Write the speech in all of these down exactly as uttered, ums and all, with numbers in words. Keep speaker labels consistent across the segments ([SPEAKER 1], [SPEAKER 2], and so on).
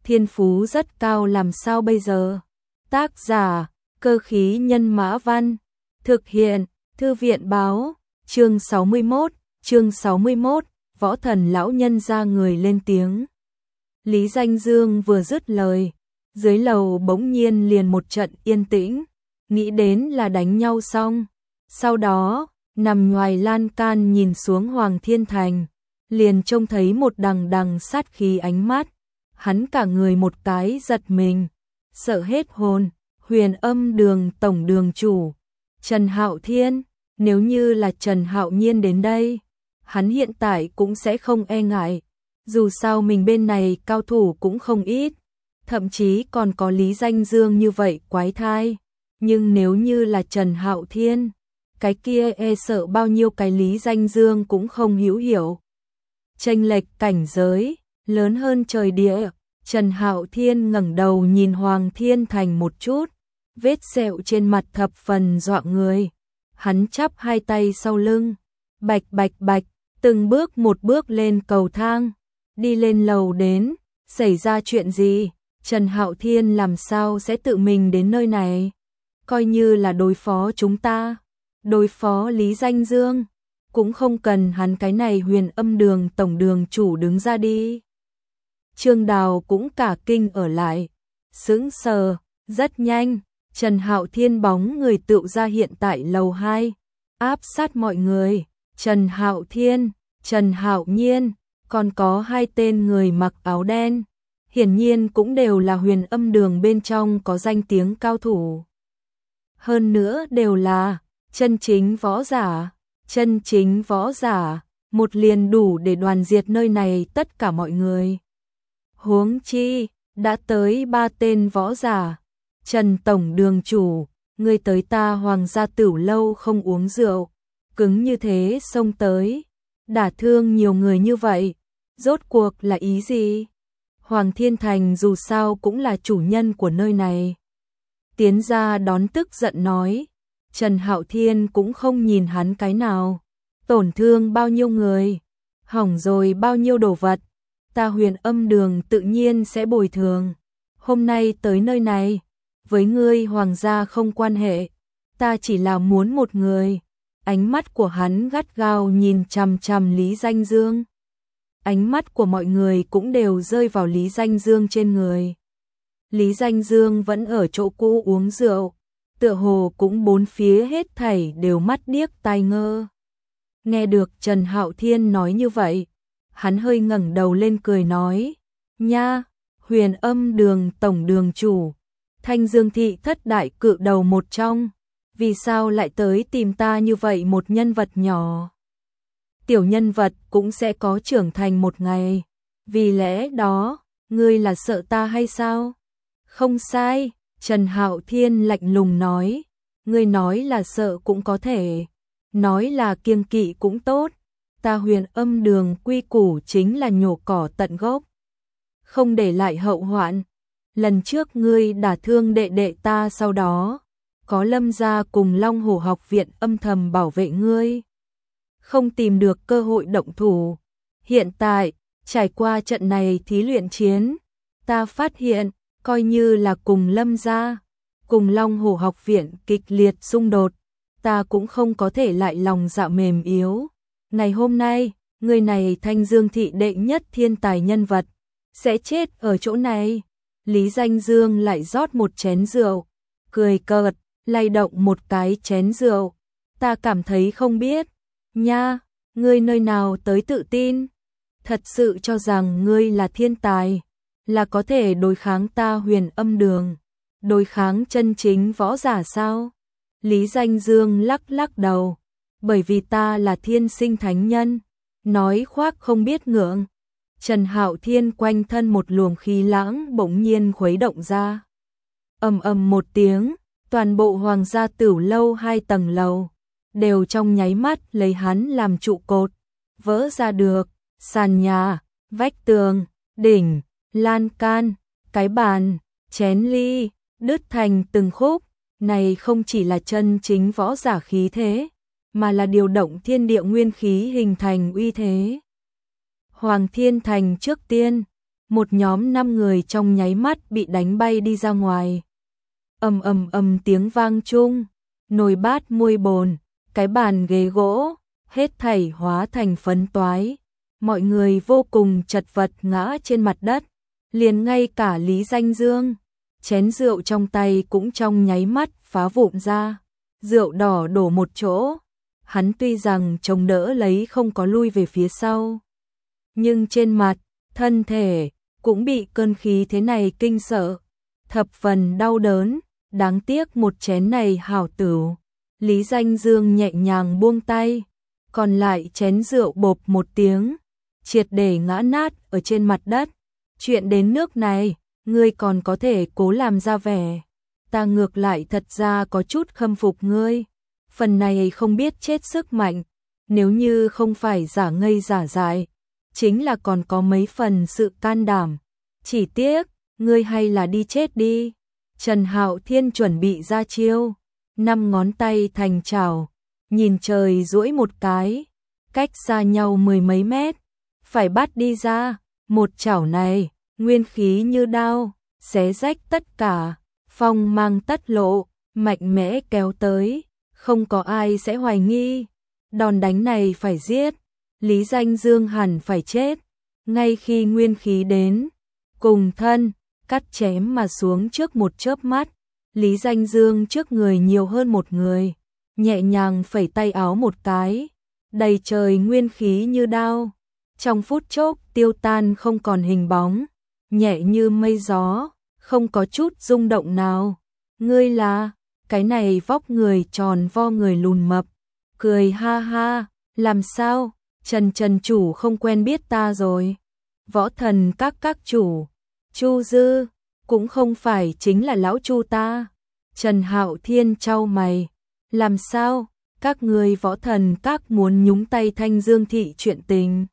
[SPEAKER 1] thiên phú rất cao làm sao bây giờ? Tác giả, Cơ khí nhân mã văn, thực hiện, Thư viện báo, chương sáu mươi mốt, chương sáu mươi mốt, võ thần lão nhân ra người lên tiếng. Lý Danh Dương vừa dứt lời, dưới lầu bỗng nhiên liền một trận yên tĩnh, nghĩ đến là đánh nhau xong. Sau đó, nằm ngoài lan can nhìn xuống Hoàng Thiên Thành, liền trông thấy một đằng đằng sát khí ánh mắt, hắn cả người một cái giật mình, sợ hết hồn. Huyền Âm Đường tổng đường chủ, Trần Hạo Thiên, nếu như là Trần Hạo Nhiên đến đây, hắn hiện tại cũng sẽ không e ngại, dù sao mình bên này cao thủ cũng không ít, thậm chí còn có Lý Danh Dương như vậy quái thai, nhưng nếu như là Trần Hạo Thiên, cái kia e sợ bao nhiêu cái Lý Danh Dương cũng không hữu hiểu. Chênh lệch cảnh giới, lớn hơn trời địa. Trần Hạo Thiên ngẩng đầu nhìn Hoàng Thiên Thành một chút, vết sẹo trên mặt thập phần dọa người. Hắn chắp hai tay sau lưng, bạch bạch bạch, từng bước một bước lên cầu thang, đi lên lầu đến. Xảy ra chuyện gì? Trần Hạo Thiên làm sao sẽ tự mình đến nơi này? Coi như là đối phó chúng ta, đối phó Lý Danh Dương, cũng không cần hắn cái này Huyền Âm Đường tổng đường chủ đứng ra đi. Trương Đào cũng cả kinh ở lại, sững sờ, rất nhanh, Trần Hạo Thiên bóng người tựu ra hiện tại lầu hai, áp sát mọi người. Trần Hạo Thiên, Trần Hạo Nhiên, còn có hai tên người mặc áo đen, hiển nhiên cũng đều là Huyền Âm Đường bên trong có danh tiếng cao thủ. Hơn nữa đều là chân chính võ giả, chân chính võ giả, một liền đủ để đoàn diệt nơi này tất cả mọi người. Huống chi, đã tới ba tên võ giả. Trần tổng đường chủ, ngươi tới ta Hoàng gia Tửu lâu không uống rượu, cứng như thế xông tới, đả thương nhiều người như vậy, rốt cuộc là ý gì? Hoàng Thiên Thành dù sao cũng là chủ nhân của nơi này. Tiến ra đón tức giận nói, Trần Hạo Thiên cũng không nhìn hắn cái nào, tổn thương bao nhiêu người, hỏng rồi bao nhiêu đồ vật, ta Huyền Âm Đường tự nhiên sẽ bồi thường. Hôm nay tới nơi này, với ngươi Hoàng gia không quan hệ, ta chỉ là muốn một người. Ánh mắt của hắn gắt gao nhìn chằm chằm Lý Danh Dương. Ánh mắt của mọi người cũng đều rơi vào Lý Danh Dương trên người. Lý Danh Dương vẫn ở chỗ cũ uống rượu, tựa hồ cũng bốn phía hết thảy đều mắt điếc tai ngơ. Nghe được Trần Hạo Thiên nói như vậy, hắn hơi ngẩng đầu lên cười nói, nha, Huyền Âm Đường tổng đường chủ, Thanh Dương thị thất đại cự đầu một trong, vì sao lại tới tìm ta như vậy một nhân vật nhỏ? Tiểu nhân vật cũng sẽ có trưởng thành một ngày, vì lẽ đó, ngươi là sợ ta hay sao? Không sai, Trần Hạo Thiên lạnh lùng nói, ngươi nói là sợ cũng có thể, nói là kiêng kỵ cũng tốt, ta Huyền Âm Đường quy củ chính là nhổ cỏ tận gốc, không để lại hậu hoạn. Lần trước ngươi đả thương đệ đệ ta, sau đó có Lâm gia cùng Long Hổ học viện âm thầm bảo vệ ngươi, không tìm được cơ hội động thủ. Hiện tại, trải qua trận này thí luyện chiến, ta phát hiện, coi như là cùng Lâm gia, cùng Long Hổ học viện kịch liệt xung đột, ta cũng không có thể lại lòng dạ mềm yếu. Ngày hôm nay, người này Thanh Dương thị đệ nhất thiên tài nhân vật, sẽ chết ở chỗ này. Lý Danh Dương lại rót một chén rượu, cười cợt, lay động một cái chén rượu. Ta cảm thấy không biết, nha, ngươi nơi nào tới tự tin? Thật sự cho rằng ngươi là thiên tài, là có thể đối kháng ta Huyền Âm Đường, đối kháng chân chính võ giả sao? Lý Danh Dương lắc lắc đầu, bởi vì ta là thiên sinh thánh nhân, nói khoác không biết ngượng. Trần Hạo Thiên quanh thân một luồng khí lãng bỗng nhiên khuấy động ra. Ầm ầm một tiếng, toàn bộ Hoàng gia Tửu lâu hai tầng lầu đều trong nháy mắt lấy hắn làm trụ cột, vỡ ra được, sàn nhà, vách tường, đỉnh, lan can, cái bàn, chén ly, đứt thành từng khúc. Này không chỉ là chân chính võ giả khí thế, mà là điều động thiên địa nguyên khí hình thành uy thế. Hoàng Thiên Thành trước tiên, một nhóm năm người trong nháy mắt bị đánh bay đi ra ngoài. Ầm ầm ầm tiếng vang chung, nồi bát muôi bồn, cái bàn ghế gỗ, hết thảy hóa thành phấn toái. Mọi người vô cùng chật vật ngã trên mặt đất, liền ngay cả Lý Danh Dương, chén rượu trong tay cũng trong nháy mắt phá vụn ra, rượu đỏ đổ một chỗ. Hắn tuy rằng chống đỡ lấy không có lui về phía sau, nhưng trên mặt, thân thể cũng bị cơn khí thế này kinh sợ, thập phần đau đớn. Đáng tiếc một chén này hảo tửu. Lý Danh Dương nhẹ nhàng buông tay, còn lại chén rượu bộp một tiếng, triệt để ngã nát ở trên mặt đất. Chuyện đến nước này, ngươi còn có thể cố làm ra vẻ, ta ngược lại thật ra có chút khâm phục ngươi. Phần này không biết chết sức mạnh, nếu như không phải giả ngây giả dại, chính là còn có mấy phần sự can đảm. Chỉ tiếc, ngươi hay là đi chết đi. Trần Hạo Thiên chuẩn bị ra chiêu, năm ngón tay thành chảo, nhìn trời duỗi một cái, cách xa nhau mười mấy mét, phải bắt đi ra. Một chảo này, nguyên khí như đao, xé rách tất cả, phong mang tất lộ, mạnh mẽ kéo tới, không có ai sẽ hoài nghi. Đòn đánh này phải giết, Lý Danh Dương hẳn phải chết. Ngay khi nguyên khí đến, cùng thân, cắt chém mà xuống trước một chớp mắt, Lý Danh Dương trước người nhiều hơn một người, nhẹ nhàng phẩy tay áo một cái, đầy trời nguyên khí như đao, trong phút chốc tiêu tan không còn hình bóng, nhẹ như mây gió, không có chút rung động nào. Ngươi là, cái này vóc người tròn vo người lùn mập, cười ha ha, làm sao, Trần Trần chủ không quen biết ta rồi. Võ Thần các các chủ, Chu Dư, cũng không phải chính là lão Chu ta. Trần Hạo Thiên chau mày, làm sao, các người Võ Thần các muốn nhúng tay Thanh Dương thị chuyện tình?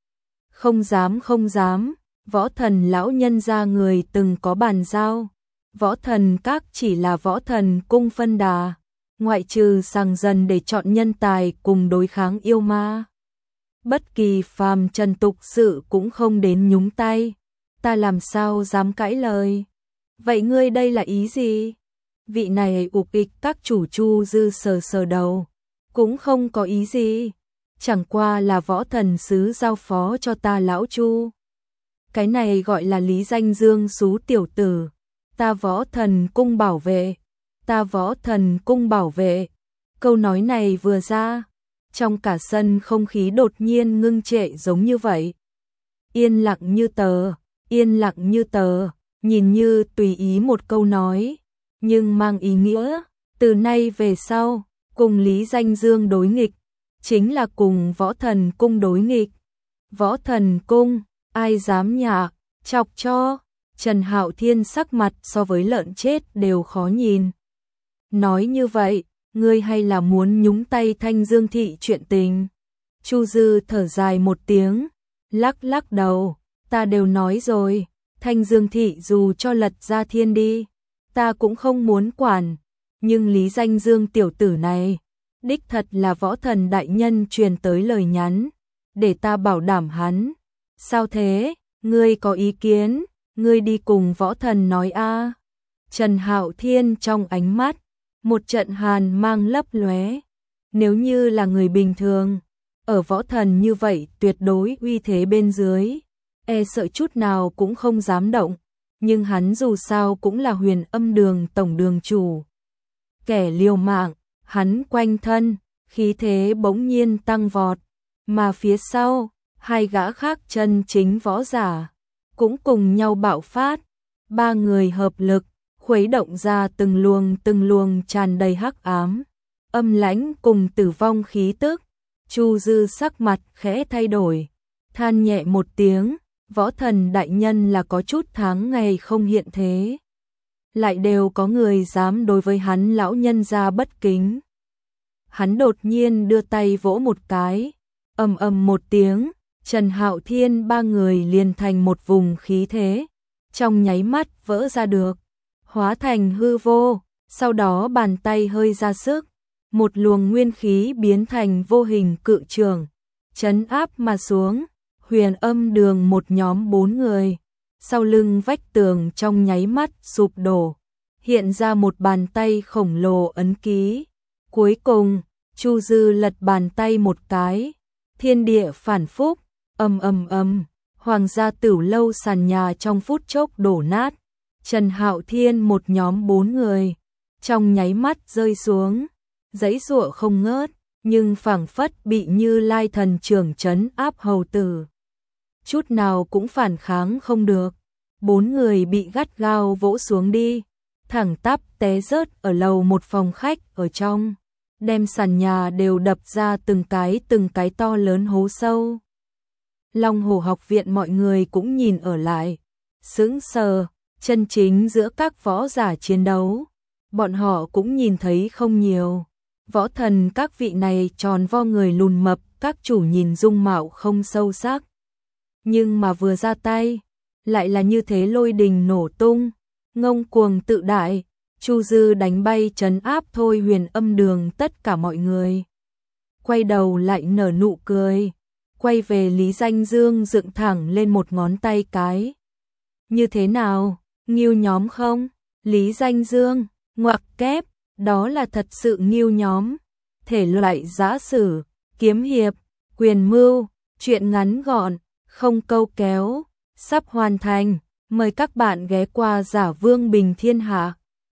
[SPEAKER 1] Không dám không dám, Võ Thần lão nhân gia người từng có bàn giao. Võ Thần các chỉ là Võ Thần cung phân đà, ngoại trừ sàng dần để chọn nhân tài cùng đối kháng yêu ma, bất kỳ phàm trần tục sự cũng không đến nhúng tay. Ta làm sao dám cãi lời? Vậy ngươi đây là ý gì? Vị này ục ịch các chủ Chu Dư sờ sờ đầu, cũng không có ý gì, chẳng qua là Võ Thần sứ giao phó cho ta lão Chu. Cái này gọi là Lý Danh Dương xú tiểu tử, ta Võ Thần cung bảo vệ, ta Võ Thần cung bảo vệ. Câu nói này vừa ra, trong cả sân không khí đột nhiên ngưng trệ giống như vậy. Yên lặng như tờ, yên lặng như tờ, nhìn như tùy ý một câu nói, nhưng mang ý nghĩa, từ nay về sau, cùng Lý Danh Dương đối nghịch, chính là cùng Võ Thần cung đối nghịch. Võ Thần cung, ai dám nhả, chọc cho. Trần Hạo Thiên sắc mặt so với lợn chết đều khó nhìn. Nói như vậy, ngươi hay là muốn nhúng tay Thanh Dương thị chuyện tình? Chu Dư thở dài một tiếng, lắc lắc đầu, ta đều nói rồi, Thanh Dương thị dù cho lật ra thiên đi, ta cũng không muốn quản, nhưng Lý Danh Dương tiểu tử này, đích thật là Võ Thần đại nhân truyền tới lời nhắn, để ta bảo đảm hắn. Sao thế, ngươi có ý kiến, ngươi đi cùng Võ Thần nói a. Trần Hạo Thiên trong ánh mắt, một trận hàn mang lấp lóe. Nếu như là người bình thường, ở Võ Thần như vậy tuyệt đối uy thế bên dưới, e sợ chút nào cũng không dám động, nhưng hắn dù sao cũng là Huyền Âm Đường tổng đường chủ. Kẻ liều mạng, hắn quanh thân, khí thế bỗng nhiên tăng vọt, mà phía sau, hai gã khác chân chính võ giả, cũng cùng nhau bạo phát, ba người hợp lực, khuấy động ra từng luồng từng luồng tràn đầy hắc ám, âm lãnh cùng tử vong khí tức. Chu Dư sắc mặt khẽ thay đổi, than nhẹ một tiếng, Võ Thần đại nhân là có chút tháng ngày không hiện thế, lại đều có người dám đối với hắn lão nhân gia bất kính. Hắn đột nhiên đưa tay vỗ một cái, ầm ầm một tiếng, Trần Hạo Thiên ba người liền thành một vùng khí thế, trong nháy mắt vỡ ra được, hóa thành hư vô, sau đó bàn tay hơi ra sức, một luồng nguyên khí biến thành vô hình cự trường, trấn áp mà xuống. Huyền Âm Đường một nhóm bốn người, sau lưng vách tường trong nháy mắt sụp đổ, hiện ra một bàn tay khổng lồ ấn ký. Cuối cùng, Chu Dư lật bàn tay một cái, thiên địa phản phúc, ầm ầm ầm, Hoàng gia Tửu lâu sàn nhà trong phút chốc đổ nát. Trần Hạo Thiên một nhóm bốn người, trong nháy mắt rơi xuống, giãy giụa không ngớt, nhưng phảng phất bị Như Lai thần trưởng trấn áp hầu tử. Chút nào cũng phản kháng không được, bốn người bị gắt gao vỗ xuống đi, thẳng tắp té rớt ở lầu một phòng khách ở trong, đem sàn nhà đều đập ra từng cái từng cái to lớn hố sâu. Long Hổ học viện mọi người cũng nhìn ở lại, sững sờ, chân chính giữa các võ giả chiến đấu, bọn họ cũng nhìn thấy không nhiều. Võ thần các vị này tròn vo người lùn mập, các chủ nhìn dung mạo không sâu sắc. Nhưng mà vừa ra tay, lại là như thế lôi đình nổ tung, ngông cuồng tự đại, Chu Dư đánh bay trấn áp Thôi Huyền Âm Đường tất cả mọi người. Quay đầu lại nở nụ cười, quay về Lý Danh Dương dựng thẳng lên một ngón tay cái. Như thế nào, Ngưu nhóm không? Lý Danh Dương, ngoặc kép, đó là thật sự Ngưu nhóm. Thể loại giã sử, kiếm hiệp, quyền mưu, truyện ngắn gọn, không câu kéo, sắp hoàn thành. Mời các bạn ghé qua Giả Vương Bình Thiên Hạ.